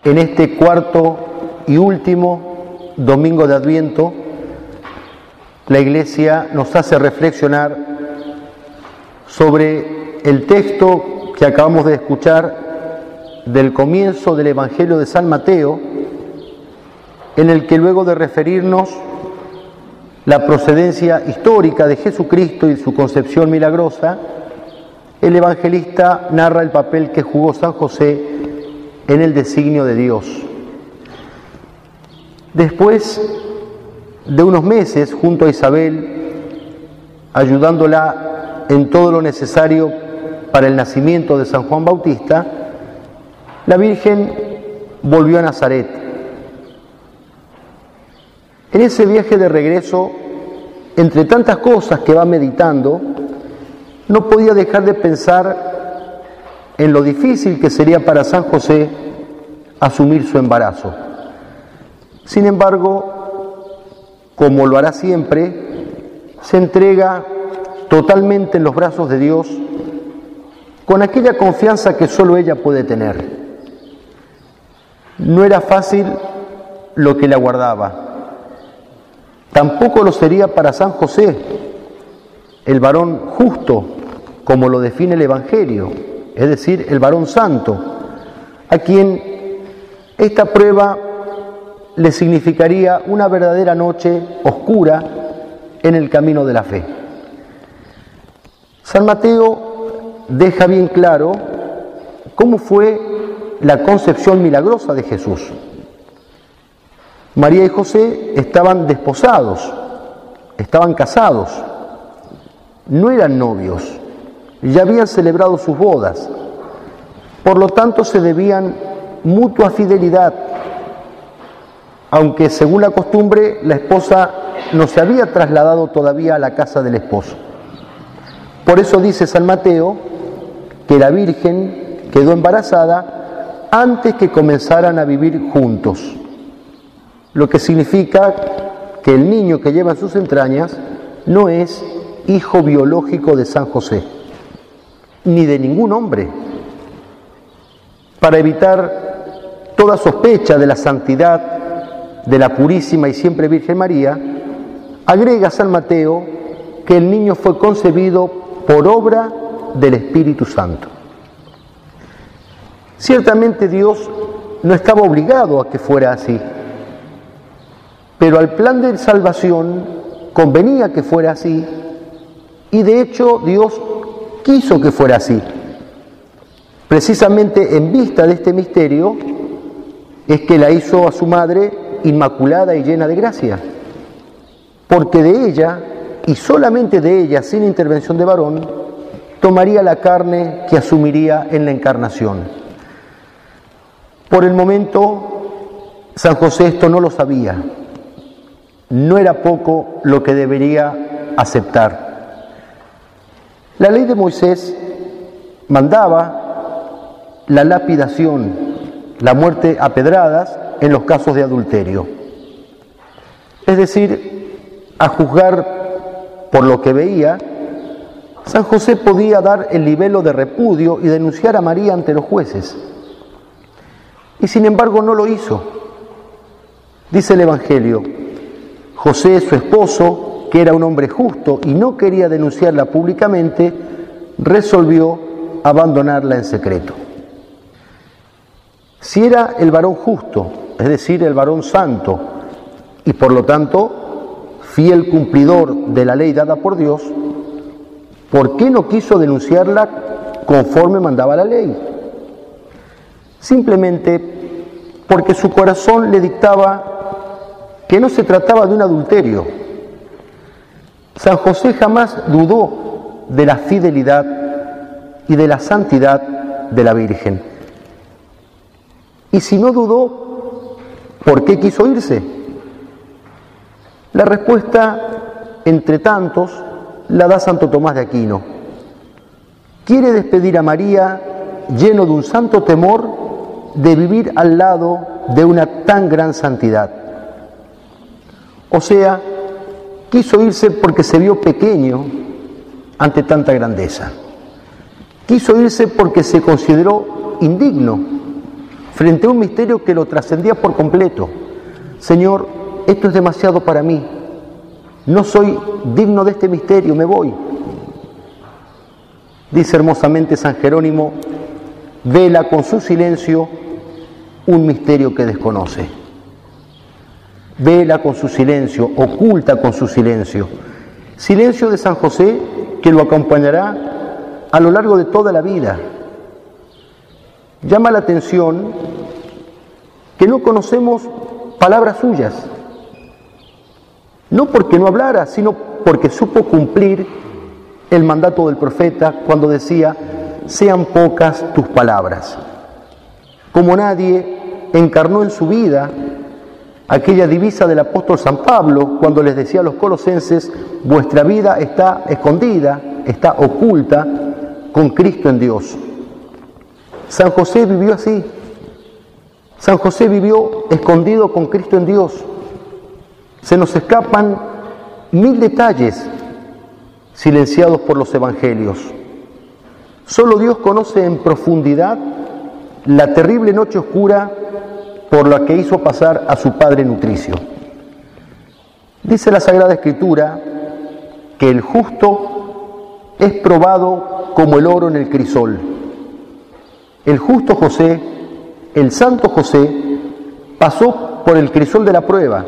En este cuarto y último domingo de Adviento, la Iglesia nos hace reflexionar sobre el texto que acabamos de escuchar del comienzo del Evangelio de San Mateo, en el que luego de referirnos la procedencia histórica de Jesucristo y su concepción milagrosa, el evangelista narra el papel que jugó San José en el designio de Dios. Después de unos meses junto a Isabel, ayudándola en todo lo necesario para el nacimiento de San Juan Bautista, la Virgen volvió a Nazaret. En ese viaje de regreso, entre tantas cosas que va meditando, no podía dejar de pensar en lo difícil que sería para San José asumir su embarazo. Sin embargo, como lo hará siempre, se entrega totalmente en los brazos de Dios con aquella confianza que solo ella puede tener. No era fácil lo que le aguardaba. Tampoco lo sería para San José, el varón justo, como lo define el Evangelio, es decir, el varón santo, a quien esta prueba le significaría una verdadera noche oscura en el camino de la fe. San Mateo deja bien claro cómo fue la concepción milagrosa de Jesús. María y José estaban desposados, estaban casados, no eran novios, ya habían celebrado sus bodas, por lo tanto se debían mutua fidelidad, aunque según la costumbre la esposa no se había trasladado todavía a la casa del esposo. Por eso dice San Mateo que la Virgen quedó embarazada antes que comenzaran a vivir juntos, lo que significa que el niño que lleva en sus entrañas no es hijo biológico de San José, ni de ningún hombre. Para evitar toda sospecha de la santidad de la purísima y siempre Virgen María, agrega San Mateo que el niño fue concebido por obra del Espíritu Santo. Ciertamente Dios no estaba obligado a que fuera así, pero al plan de salvación convenía que fuera así, y de hecho Dios quiso que fuera así. Precisamente en vista de este misterio es que la hizo a su madre inmaculada y llena de gracia, porque de ella, y solamente de ella, sin intervención de varón, tomaría la carne que asumiría en la encarnación. Por el momento, San José esto no lo sabía. No era poco lo que debería aceptar. La ley de Moisés mandaba la lapidación, la muerte a pedradas en los casos de adulterio. Es decir, a juzgar por lo que veía, San José podía dar el libelo de repudio y denunciar a María ante los jueces. Y sin embargo no lo hizo. Dice el Evangelio: José, su esposo, que era un hombre justo y no quería denunciarla públicamente, resolvió abandonarla en secreto. Si era el varón justo, es decir, el varón santo, y por lo tanto fiel cumplidor de la ley dada por Dios, ¿por qué no quiso denunciarla conforme mandaba la ley? Simplemente porque su corazón le dictaba que no se trataba de un adulterio. San José jamás dudó de la fidelidad y de la santidad de la Virgen. Y si no dudó, ¿por qué quiso irse? La respuesta, entre tantos, la da Santo Tomás de Aquino. Quiere despedir a María lleno de un santo temor de vivir al lado de una tan gran santidad. O sea, quiso irse porque se vio pequeño ante tanta grandeza. Quiso irse porque se consideró indigno frente a un misterio que lo trascendía por completo. Señor, esto es demasiado para mí. No soy digno de este misterio, me voy. Dice hermosamente San Jerónimo, vela con su silencio un misterio que desconoce. Vela con su silencio, oculta con su silencio. Silencio de San José que lo acompañará a lo largo de toda la vida. Llama la atención que no conocemos palabras suyas, no porque no hablara, sino porque supo cumplir el mandato del profeta cuando decía, sean pocas tus palabras. Como nadie encarnó en su vida aquella divisa del apóstol San Pablo cuando les decía a los colosenses, vuestra vida está escondida, está oculta con Cristo en Dios. San José vivió así. San José vivió escondido con Cristo en Dios. Se nos escapan 1000 detalles silenciados por los evangelios. Solo Dios conoce en profundidad la terrible noche oscura por la que hizo pasar a su padre nutricio. Dice la Sagrada Escritura que el justo es probado como el oro en el crisol. El justo José, el santo José, pasó por el crisol de la prueba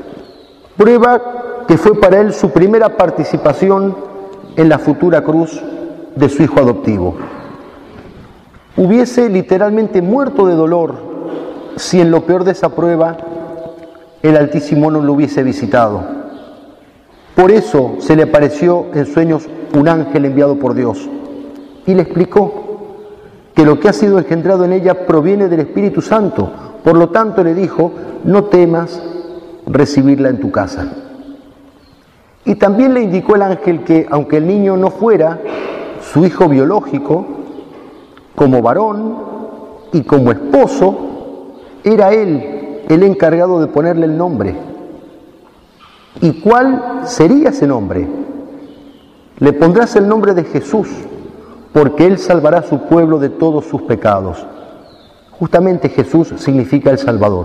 que fue para él su primera participación en la futura cruz de su hijo adoptivo. Hubiese literalmente muerto de dolor si en lo peor de esa prueba el Altísimo no lo hubiese visitado. Por eso se le apareció en sueños un ángel enviado por Dios y le explicó que lo que ha sido engendrado en ella proviene del Espíritu Santo. Por lo tanto le dijo, no temas recibirla en tu casa. Y también le indicó el ángel que, aunque el niño no fuera su hijo biológico, como varón y como esposo, era él el encargado de ponerle el nombre. ¿Y cuál sería ese nombre? Le pondrás el nombre de Jesús, porque Él salvará a su pueblo de todos sus pecados. Justamente Jesús significa el Salvador.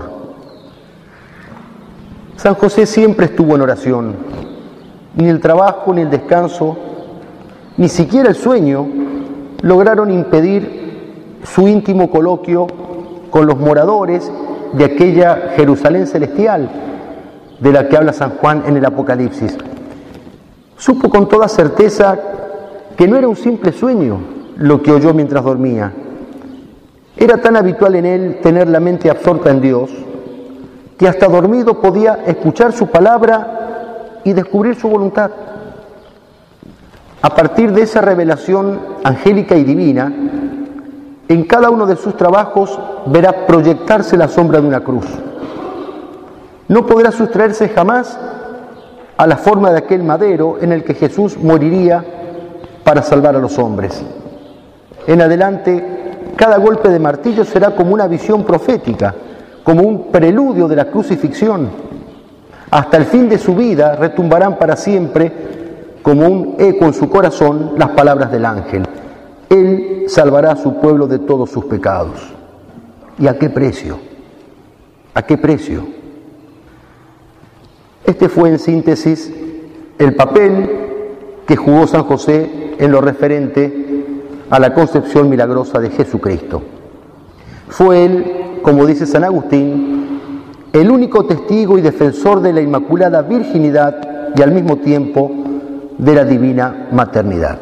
San José siempre estuvo en oración. Ni el trabajo, ni el descanso, ni siquiera el sueño lograron impedir su íntimo coloquio con los moradores de aquella Jerusalén celestial de la que habla San Juan en el Apocalipsis. Supo con toda certeza que no era un simple sueño lo que oyó mientras dormía. Era tan habitual en él tener la mente absorta en Dios, que hasta dormido podía escuchar su palabra y descubrir su voluntad. A partir de esa revelación angélica y divina, en cada uno de sus trabajos verá proyectarse la sombra de una cruz. No podrá sustraerse jamás a la forma de aquel madero en el que Jesús moriría para salvar a los hombres. En adelante, cada golpe de martillo será como una visión profética, como un preludio de la crucifixión. Hasta el fin de su vida retumbarán para siempre, como un eco en su corazón, las palabras del ángel. Él salvará a su pueblo de todos sus pecados. ¿Y a qué precio? ¿A qué precio? Este fue, en síntesis, el papel que jugó San José en lo referente a la concepción milagrosa de Jesucristo. Fue él, como dice San Agustín, el único testigo y defensor de la Inmaculada Virginidad y al mismo tiempo de la divina maternidad.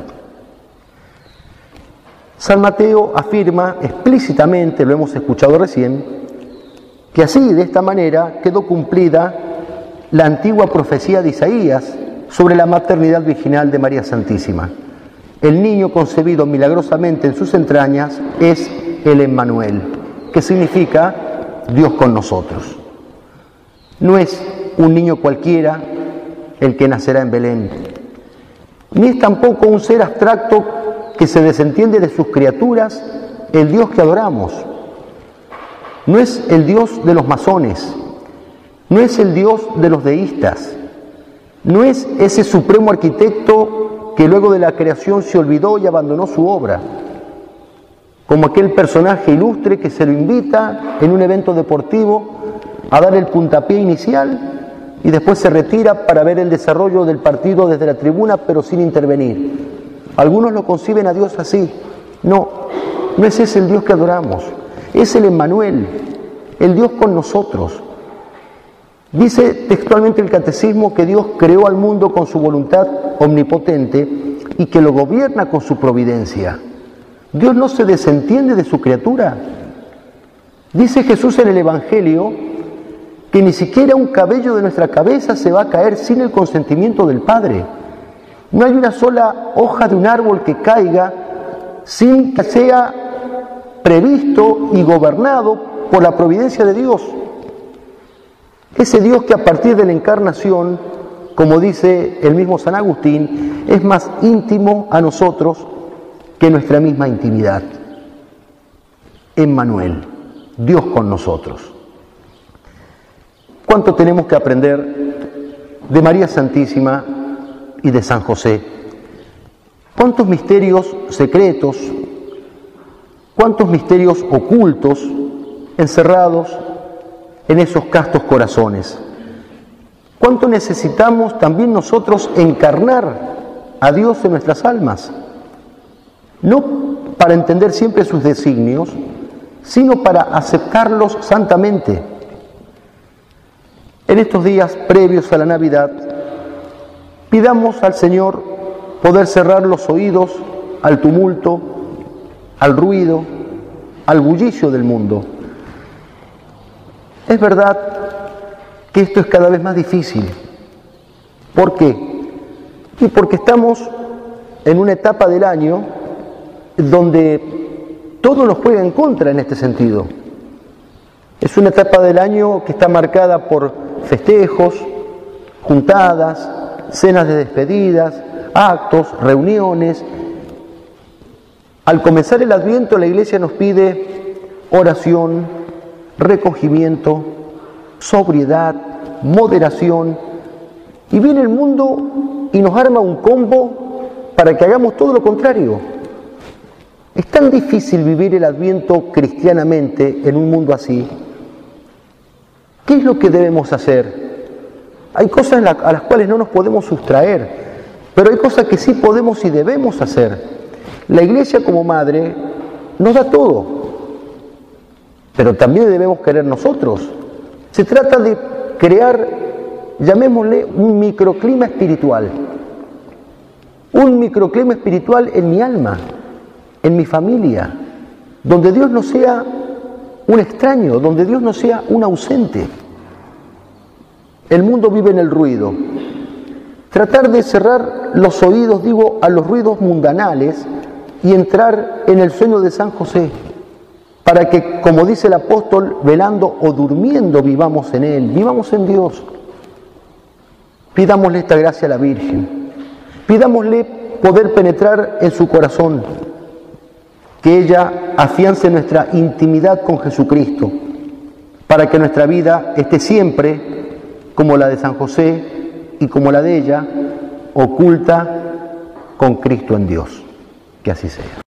San Mateo afirma explícitamente, lo hemos escuchado recién, que así, de esta manera, quedó cumplida la antigua profecía de Isaías sobre la maternidad virginal de María Santísima. El niño concebido milagrosamente en sus entrañas es el Emmanuel, que significa Dios con nosotros. No es un niño cualquiera el que nacerá en Belén, ni es tampoco un ser abstracto que se desentiende de sus criaturas, el Dios que adoramos. No es el Dios de los masones, no es el Dios de los deístas, no es ese supremo arquitecto que luego de la creación se olvidó y abandonó su obra. como aquel personaje ilustre que se lo invita en un evento deportivo a dar el puntapié inicial y después se retira para ver el desarrollo del partido desde la tribuna, pero sin intervenir. Algunos lo conciben a Dios así. No, no es ese el Dios que adoramos, es el Emmanuel, el Dios con nosotros. Dice textualmente el Catecismo que Dios creó al mundo con su voluntad omnipotente y que lo gobierna con su providencia. Dios no se desentiende de su criatura. Dice Jesús en el Evangelio que ni siquiera un cabello de nuestra cabeza se va a caer sin el consentimiento del Padre. No hay una sola hoja de un árbol que caiga sin que sea previsto y gobernado por la providencia de Dios. Ese Dios que a partir de la encarnación, como dice el mismo San Agustín, es más íntimo a nosotros que nuestra misma intimidad. Emmanuel, Dios con nosotros. ¿Cuánto tenemos que aprender de María Santísima y de San José? ¿Cuántos misterios secretos, cuántos misterios ocultos encerrados en esos castos corazones? ¿Cuánto necesitamos también nosotros encarnar a Dios en nuestras almas? No para entender siempre sus designios, sino para aceptarlos santamente. En estos días previos a la Navidad, pidamos al Señor poder cerrar los oídos al tumulto, al ruido, al bullicio del mundo. Es verdad que esto es cada vez más difícil. ¿Por qué? Y porque estamos en una etapa del año donde todo nos juega en contra en este sentido. Es una etapa del año que está marcada por festejos, juntadas, cenas de despedidas, actos, reuniones. Al comenzar el Adviento, la Iglesia nos pide oración, recogimiento, sobriedad, moderación, y viene el mundo y nos arma un combo para que hagamos todo lo contrario. Es tan difícil vivir el Adviento cristianamente en un mundo así. ¿Qué es lo que debemos hacer? Hay cosas a las cuales no nos podemos sustraer, pero hay cosas que sí podemos y debemos hacer. La Iglesia como madre nos da todo, pero también debemos querer nosotros. Se trata de crear, llamémosle, un microclima espiritual. Un microclima espiritual en mi alma, en mi familia, donde Dios no sea un extraño, donde Dios no sea un ausente. El mundo vive en el ruido. Tratar de cerrar los oídos, digo, a los ruidos mundanales y entrar en el sueño de San José, para que, como dice el apóstol, velando o durmiendo vivamos en Él, vivamos en Dios. Pidámosle esta gracia a la Virgen, pidámosle poder penetrar en su corazón, que ella afiance nuestra intimidad con Jesucristo, para que nuestra vida esté siempre, como la de San José y como la de ella, oculta con Cristo en Dios. Que así sea.